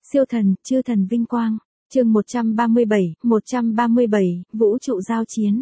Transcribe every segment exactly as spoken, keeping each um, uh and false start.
Siêu thần, chư thần vinh quang. Chương một trăm ba mươi bảy, một trăm ba mươi bảy, vũ trụ giao chiến.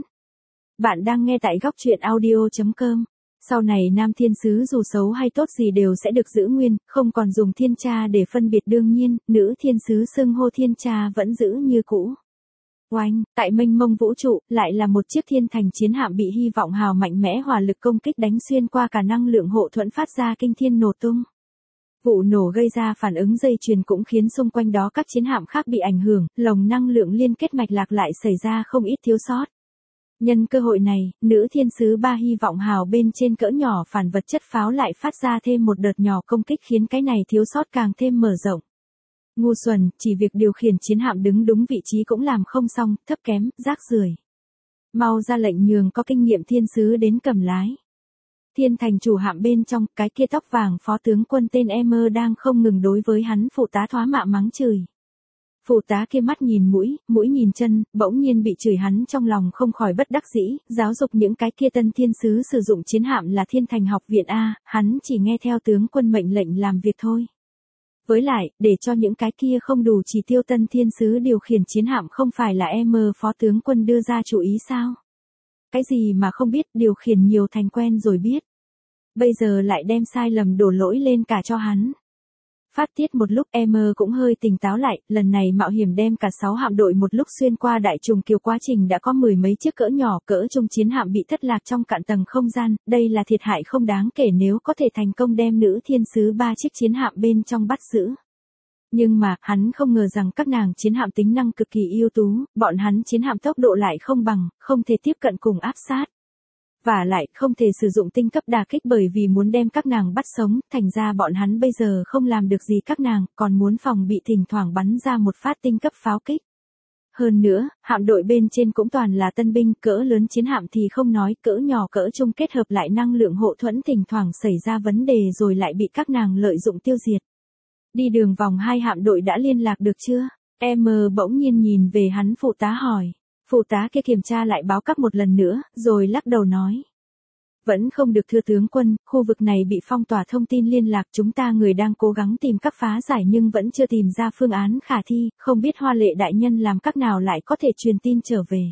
Bạn đang nghe tại góc truyện audio chấm com. Sau này nam thiên sứ dù xấu hay tốt gì đều sẽ được giữ nguyên, không còn dùng thiên cha để phân biệt, đương nhiên, nữ thiên sứ xưng hô thiên cha vẫn giữ như cũ. Oanh, tại mênh mông vũ trụ, lại là một chiếc thiên thành chiến hạm bị hy vọng hào mạnh mẽ hỏa lực công kích đánh xuyên qua cả năng lượng hộ thuẫn phát ra kinh thiên nổ tung. Vụ nổ gây ra phản ứng dây chuyền cũng khiến xung quanh đó các chiến hạm khác bị ảnh hưởng, lồng năng lượng liên kết mạch lạc lại xảy ra không ít thiếu sót. Nhân cơ hội này, nữ thiên sứ ba hy vọng hào bên trên cỡ nhỏ phản vật chất pháo lại phát ra thêm một đợt nhỏ công kích khiến cái này thiếu sót càng thêm mở rộng. Ngu xuẩn, chỉ việc điều khiển chiến hạm đứng đúng vị trí cũng làm không xong, thấp kém, rác rưởi. Mau ra lệnh nhường có kinh nghiệm thiên sứ đến cầm lái. Thiên thành chủ hạm bên trong, cái kia tóc vàng phó tướng quân tên Em đang không ngừng đối với hắn phụ tá thoá mạ mắng chửi. Phụ tá kia mắt nhìn mũi, mũi nhìn chân, bỗng nhiên bị chửi hắn trong lòng không khỏi bất đắc dĩ, giáo dục những cái kia tân thiên sứ sử dụng chiến hạm là thiên thành học viện A, hắn chỉ nghe theo tướng quân mệnh lệnh làm việc thôi. Với lại, để cho những cái kia không đủ chỉ tiêu tân thiên sứ điều khiển chiến hạm không phải là Em phó tướng quân đưa ra chủ ý sao? Cái gì mà không biết, điều khiển nhiều thành quen rồi biết. Bây giờ lại đem sai lầm đổ lỗi lên cả cho hắn. Phát tiết một lúc Em cũng hơi tỉnh táo lại, lần này mạo hiểm đem cả sáu hạm đội một lúc xuyên qua đại trùng kiều, quá trình đã có mười mấy chiếc cỡ nhỏ cỡ trung chiến hạm bị thất lạc trong cạn tầng không gian, đây là thiệt hại không đáng kể nếu có thể thành công đem nữ thiên sứ ba chiếc chiến hạm bên trong bắt giữ. Nhưng mà, hắn không ngờ rằng các nàng chiến hạm tính năng cực kỳ ưu tú, bọn hắn chiến hạm tốc độ lại không bằng, không thể tiếp cận cùng áp sát. Và lại, không thể sử dụng tinh cấp đả kích bởi vì muốn đem các nàng bắt sống, thành ra bọn hắn bây giờ không làm được gì các nàng, còn muốn phòng bị thỉnh thoảng bắn ra một phát tinh cấp pháo kích. Hơn nữa, hạm đội bên trên cũng toàn là tân binh, cỡ lớn chiến hạm thì không nói, cỡ nhỏ cỡ trung kết hợp lại năng lượng hộ thuẫn thỉnh thoảng xảy ra vấn đề rồi lại bị các nàng lợi dụng tiêu diệt. Đi đường vòng hai hạm đội đã liên lạc được chưa? Em bỗng nhiên nhìn về hắn phụ tá hỏi. Phụ tá kia kiểm tra lại báo cấp một lần nữa, rồi lắc đầu nói. Vẫn không được thưa tướng quân, khu vực này bị phong tỏa thông tin liên lạc, chúng ta người đang cố gắng tìm cách phá giải nhưng vẫn chưa tìm ra phương án khả thi, không biết Hoa Lệ đại nhân làm cách nào lại có thể truyền tin trở về.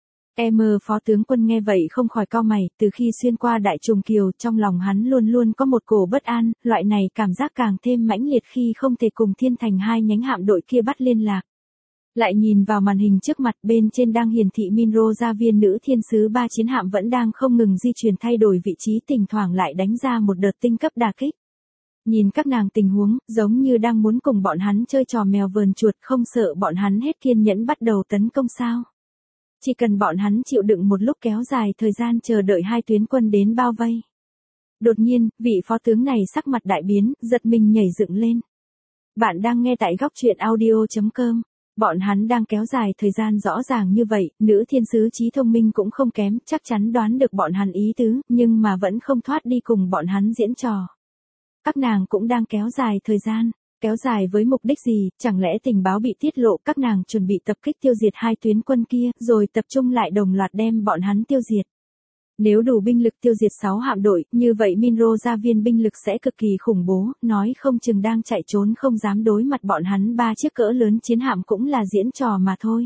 Em phó tướng quân nghe vậy không khỏi cau mày, từ khi xuyên qua đại trùng kiều trong lòng hắn luôn luôn có một cổ bất an, loại này cảm giác càng thêm mãnh liệt khi không thể cùng thiên thành hai nhánh hạm đội kia bắt liên lạc. Lại nhìn vào màn hình trước mặt bên trên đang hiển thị Minro gia viên nữ thiên sứ ba chiến hạm vẫn đang không ngừng di chuyển thay đổi vị trí, thỉnh thoảng lại đánh ra một đợt tinh cấp đả kích. Nhìn các nàng tình huống, giống như đang muốn cùng bọn hắn chơi trò mèo vờn chuột, không sợ bọn hắn hết kiên nhẫn bắt đầu tấn công sao. Chỉ cần bọn hắn chịu đựng một lúc kéo dài thời gian chờ đợi hai tuyến quân đến bao vây. Đột nhiên, vị phó tướng này sắc mặt đại biến, giật mình nhảy dựng lên. Bạn đang nghe tại góc truyện audio chấm com. Bọn hắn đang kéo dài thời gian rõ ràng như vậy, nữ thiên sứ trí thông minh cũng không kém, chắc chắn đoán được bọn hắn ý tứ, nhưng mà vẫn không thoát đi cùng bọn hắn diễn trò. Các nàng cũng đang kéo dài thời gian, kéo dài với mục đích gì, chẳng lẽ tình báo bị tiết lộ các nàng chuẩn bị tập kích tiêu diệt hai tuyến quân kia, rồi tập trung lại đồng loạt đem bọn hắn tiêu diệt. Nếu đủ binh lực tiêu diệt sáu hạm đội, như vậy Minro gia viên binh lực sẽ cực kỳ khủng bố, nói không chừng đang chạy trốn không dám đối mặt bọn hắn ba chiếc cỡ lớn chiến hạm cũng là diễn trò mà thôi.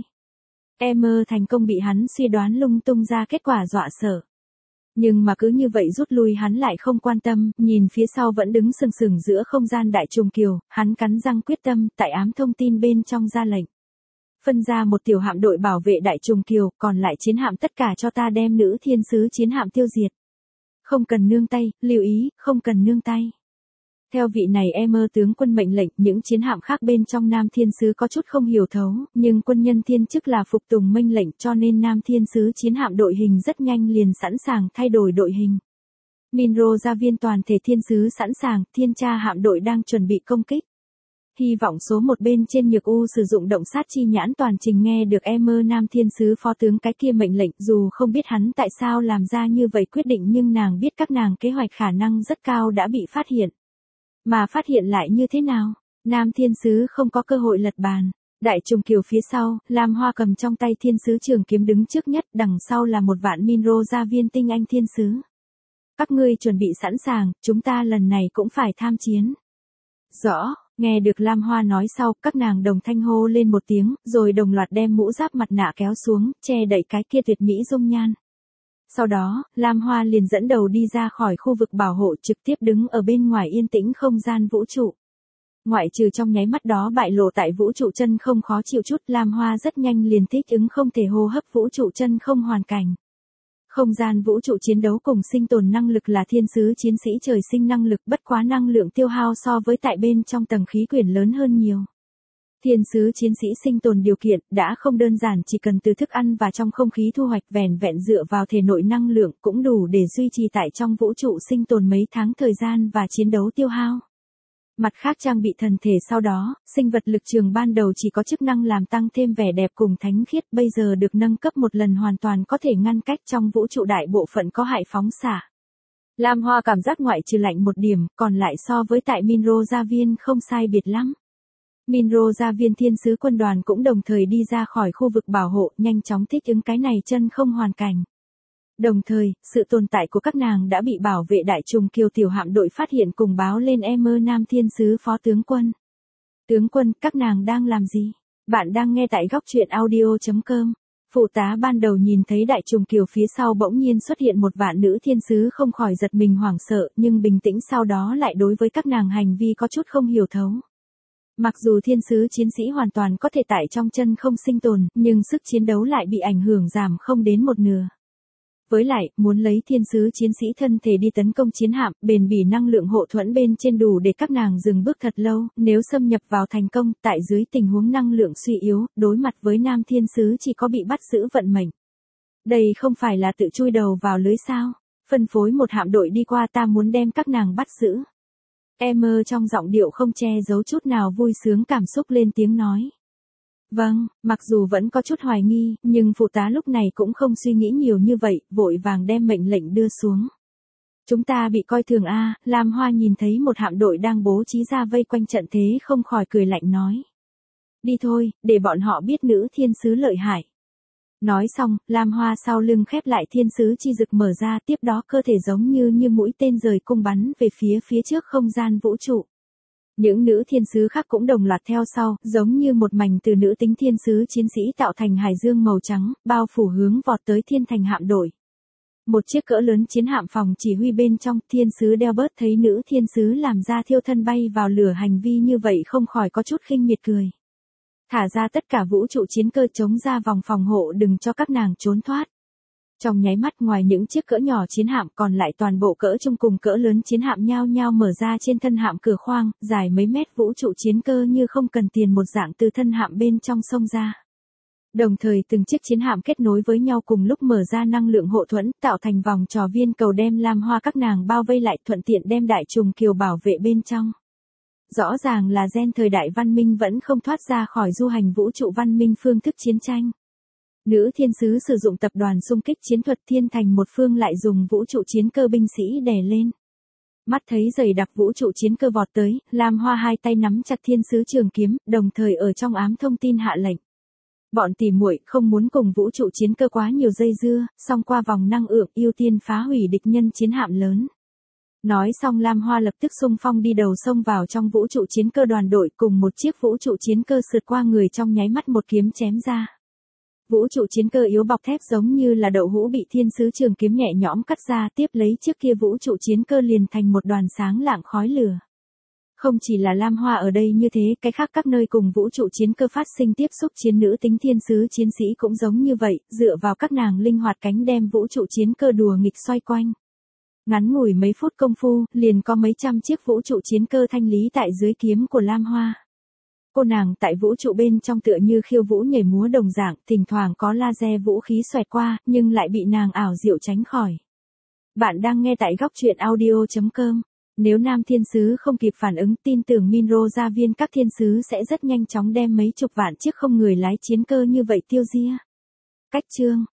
Em thành công bị hắn suy đoán lung tung ra kết quả dọa sợ. Nhưng mà cứ như vậy rút lui hắn lại không quan tâm, nhìn phía sau vẫn đứng sừng sừng giữa không gian đại trùng kiều, hắn cắn răng quyết tâm, tại ám thông tin bên trong ra lệnh. Phân ra một tiểu hạm đội bảo vệ đại trùng kiều, còn lại chiến hạm tất cả cho ta đem nữ thiên sứ chiến hạm tiêu diệt. Không cần nương tay, lưu ý, không cần nương tay. Theo vị này Em tướng quân mệnh lệnh, những chiến hạm khác bên trong nam thiên sứ có chút không hiểu thấu, nhưng quân nhân thiên chức là phục tùng mệnh lệnh cho nên nam thiên sứ chiến hạm đội hình rất nhanh liền sẵn sàng thay đổi đội hình. Minro gia viên toàn thể thiên sứ sẵn sàng, thiên tra hạm đội đang chuẩn bị công kích. Hy vọng số một bên trên Nhược U sử dụng động sát chi nhãn toàn trình nghe được Em nam thiên sứ phó tướng cái kia mệnh lệnh, dù không biết hắn tại sao làm ra như vậy quyết định nhưng nàng biết các nàng kế hoạch khả năng rất cao đã bị phát hiện. Mà phát hiện lại như thế nào? Nam thiên sứ không có cơ hội lật bàn. Đại trùng kiều phía sau, Lam Hoa cầm trong tay thiên sứ trường kiếm đứng trước nhất, đằng sau là một vạn Minro gia viên tinh anh thiên sứ. Các ngươi chuẩn bị sẵn sàng, chúng ta lần này cũng phải tham chiến. Rõ, Nghe được Lam Hoa nói sau, các nàng đồng thanh hô lên một tiếng, rồi đồng loạt đem mũ giáp mặt nạ kéo xuống, che đậy cái kia tuyệt mỹ dung nhan. Sau đó, Lam Hoa liền dẫn đầu đi ra khỏi khu vực bảo hộ, trực tiếp đứng ở bên ngoài yên tĩnh không gian vũ trụ. Ngoại trừ trong nháy mắt đó bại lộ tại vũ trụ chân không khó chịu chút, Lam Hoa rất nhanh liền thích ứng không thể hô hấp vũ trụ chân không hoàn cảnh. Không gian vũ trụ chiến đấu cùng sinh tồn năng lực là thiên sứ chiến sĩ trời sinh năng lực, bất quá năng lượng tiêu hao so với tại bên trong tầng khí quyển lớn hơn nhiều. Thiên sứ chiến sĩ sinh tồn điều kiện đã không đơn giản, chỉ cần từ thức ăn và trong không khí thu hoạch, vẻn vẹn dựa vào thể nội năng lượng cũng đủ để duy trì tại trong vũ trụ sinh tồn mấy tháng thời gian và chiến đấu tiêu hao. Mặt khác trang bị thần thể sau đó, sinh vật lực trường ban đầu chỉ có chức năng làm tăng thêm vẻ đẹp cùng thánh khiết, bây giờ được nâng cấp một lần hoàn toàn có thể ngăn cách trong vũ trụ đại bộ phận có hại phóng xạ. Lam Hoa cảm giác ngoại trừ lạnh một điểm, còn lại so với tại Minro gia viên không sai biệt lắm. Minro gia viên thiên sứ quân đoàn cũng đồng thời đi ra khỏi khu vực bảo hộ, nhanh chóng thích ứng cái này chân không hoàn cảnh. Đồng thời, sự tồn tại của các nàng đã bị bảo vệ đại trùng kiều tiểu hạm đội phát hiện cùng báo lên Emer Nam thiên sứ phó tướng quân. Tướng quân, các nàng đang làm gì? Bạn đang nghe tại góc truyện audio chấm com. Phụ tá ban đầu nhìn thấy đại trùng kiều phía sau bỗng nhiên xuất hiện một vạn nữ thiên sứ không khỏi giật mình hoảng sợ, nhưng bình tĩnh sau đó lại đối với các nàng hành vi có chút không hiểu thấu. Mặc dù thiên sứ chiến sĩ hoàn toàn có thể tại trong chân không sinh tồn, nhưng sức chiến đấu lại bị ảnh hưởng giảm không đến một nửa. Với lại, muốn lấy thiên sứ chiến sĩ thân thể đi tấn công chiến hạm, bền bỉ năng lượng hộ thuẫn bên trên đủ để các nàng dừng bước thật lâu, nếu xâm nhập vào thành công, tại dưới tình huống năng lượng suy yếu, đối mặt với nam thiên sứ chỉ có bị bắt giữ vận mệnh. Đây không phải là tự chui đầu vào lưới sao? Phân phối một hạm đội đi qua, ta muốn đem các nàng bắt giữ. Emer trong giọng điệu không che giấu chút nào vui sướng cảm xúc lên tiếng nói. Vâng, mặc dù vẫn có chút hoài nghi, nhưng phụ tá lúc này cũng không suy nghĩ nhiều như vậy, vội vàng đem mệnh lệnh đưa xuống. Chúng ta bị coi thường a, Lam Hoa nhìn thấy một hạm đội đang bố trí ra vây quanh trận thế không khỏi cười lạnh nói. Đi thôi, để bọn họ biết nữ thiên sứ lợi hại. Nói xong, Lam Hoa sau lưng khép lại thiên sứ chi dực mở ra, tiếp đó cơ thể giống như như mũi tên rời cung bắn về phía phía trước không gian vũ trụ. Những nữ thiên sứ khác cũng đồng loạt theo sau, giống như một mảnh từ nữ tính thiên sứ chiến sĩ tạo thành hải dương màu trắng, bao phủ hướng vọt tới thiên thành hạm đội. Một chiếc cỡ lớn chiến hạm phòng chỉ huy bên trong, thiên sứ Delbert thấy nữ thiên sứ làm ra thiêu thân bay vào lửa hành vi như vậy không khỏi có chút khinh miệt cười. Thả ra tất cả vũ trụ chiến cơ chống ra vòng phòng hộ đừng cho các nàng trốn thoát. Trong nháy mắt ngoài những chiếc cỡ nhỏ chiến hạm còn lại toàn bộ cỡ trung cùng cỡ lớn chiến hạm nhao nhao mở ra trên thân hạm cửa khoang, dài mấy mét vũ trụ chiến cơ như không cần tiền một dạng từ thân hạm bên trong sông ra. Đồng thời từng chiếc chiến hạm kết nối với nhau cùng lúc mở ra năng lượng hộ thuẫn tạo thành vòng trò viên cầu đem Lam Hoa các nàng bao vây lại thuận tiện đem đại trùng kiều bảo vệ bên trong. Rõ ràng là gen thời đại văn minh vẫn không thoát ra khỏi du hành vũ trụ văn minh phương thức chiến tranh. Nữ thiên sứ sử dụng tập đoàn xung kích chiến thuật thiên thành một phương lại dùng vũ trụ chiến cơ binh sĩ đè lên. Mắt thấy dày đặc vũ trụ chiến cơ vọt tới, Lam Hoa hai tay nắm chặt thiên sứ trường kiếm, đồng thời ở trong ám thông tin hạ lệnh. Bọn tỉ muội không muốn cùng vũ trụ chiến cơ quá nhiều dây dưa, song qua vòng năng lượng ưu tiên phá hủy địch nhân chiến hạm lớn. Nói xong Lam Hoa lập tức xung phong đi đầu xông vào trong vũ trụ chiến cơ đoàn đội cùng một chiếc vũ trụ chiến cơ sượt qua người trong nháy mắt một kiếm chém ra. Vũ trụ chiến cơ yếu bọc thép giống như là đậu hũ bị thiên sứ trường kiếm nhẹ nhõm cắt ra tiếp lấy chiếc kia vũ trụ chiến cơ liền thành một đoàn sáng lạng khói lửa. Không chỉ là Lam Hoa ở đây như thế, cái khác các nơi cùng vũ trụ chiến cơ phát sinh tiếp xúc chiến nữ tính thiên sứ chiến sĩ cũng giống như vậy, dựa vào các nàng linh hoạt cánh đem vũ trụ chiến cơ đùa nghịch xoay quanh. Ngắn ngủi mấy phút công phu, liền có mấy trăm chiếc vũ trụ chiến cơ thanh lý tại dưới kiếm của Lam Hoa. Cô nàng tại vũ trụ bên trong tựa như khiêu vũ nhảy múa đồng dạng, thỉnh thoảng có laser vũ khí xoẹt qua, nhưng lại bị nàng ảo diệu tránh khỏi. Bạn đang nghe tại góc truyện audio chấm com. Nếu nam thiên sứ không kịp phản ứng, tin tưởng Minro gia viên các thiên sứ sẽ rất nhanh chóng đem mấy chục vạn chiếc không người lái chiến cơ như vậy tiêu diệt. Cách chương